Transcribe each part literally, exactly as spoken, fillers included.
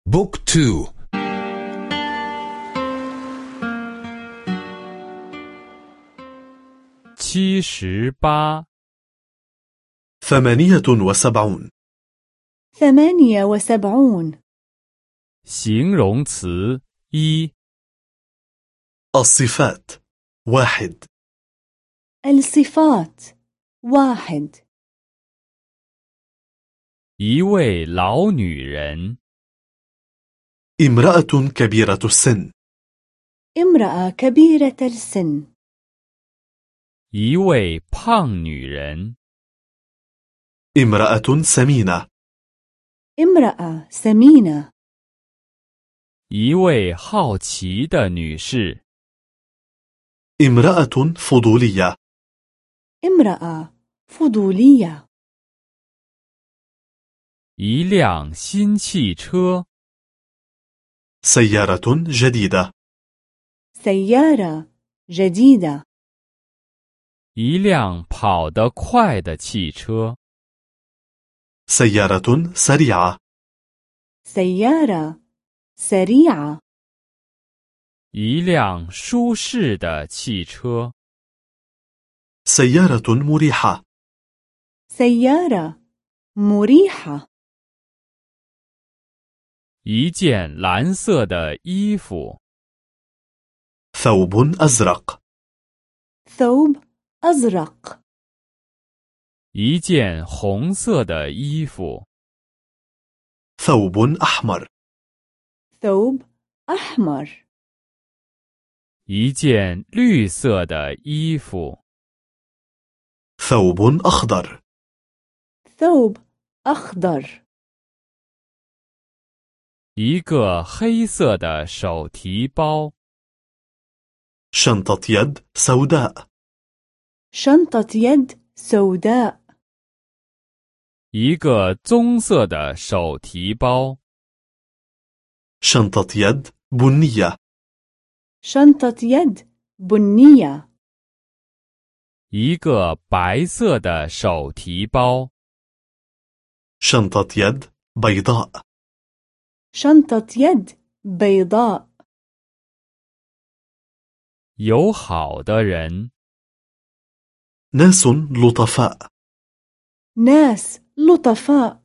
بوك تو. 七十八. ثمانية وسبعون. ثمانية وسبعون. 形容词一. الصفات واحد. الصفات واحد. 一位老女人. امرأة كبيرة السن. امرأة كبيرة السن. 一位胖女人. امرأة سمينة. امرأة سمينة. 一位好奇的女士. امرأة فضولية. امرأة فضولية. 一辆新汽车. سيارة جديدة. سيارة جديدة. 一辆跑得快的汽车. سيارة سريعة. سيارة سريعة. 一辆舒适的汽车. سيارة مريحة. سيارة مريحة. 一件蓝色的衣服. ثوب أزرق. ثوب أزرق. 一件红色的衣服. ثوب أحمر. ثوب أحمر. 一件绿色的衣服. ثوب أخضر. ثوب أخضر. 一个黑色的手提包. شنطة يد سوداء. شنطة يد سوداء. 一个棕色的手提包. شنطة يد بنية. شنطة يد بنية. 一个白色的手提包. شنطة يد بيضاء. شنطة يد بيضاء. 友好的人. ناس لطفاء. ناس لطفاء.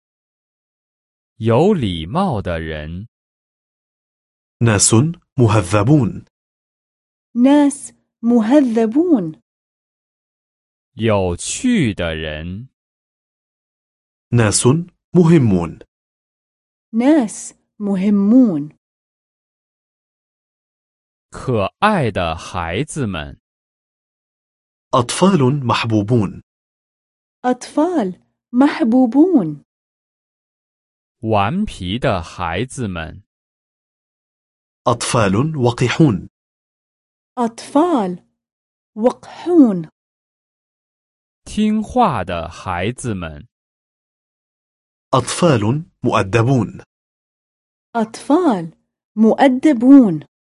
有礼貌的人. ناس مهذبون. ناس مهذبون. 有趣的人. ناس مهمون. ناس مهمون. 可爱的孩子们. أطفال محبوبون. أطفال محبوبون. 顽皮的孩子们. أطفال وقحون. أطفال وقحون. 听话的孩子们. أطفال مؤدبون. أطفال مؤدبون.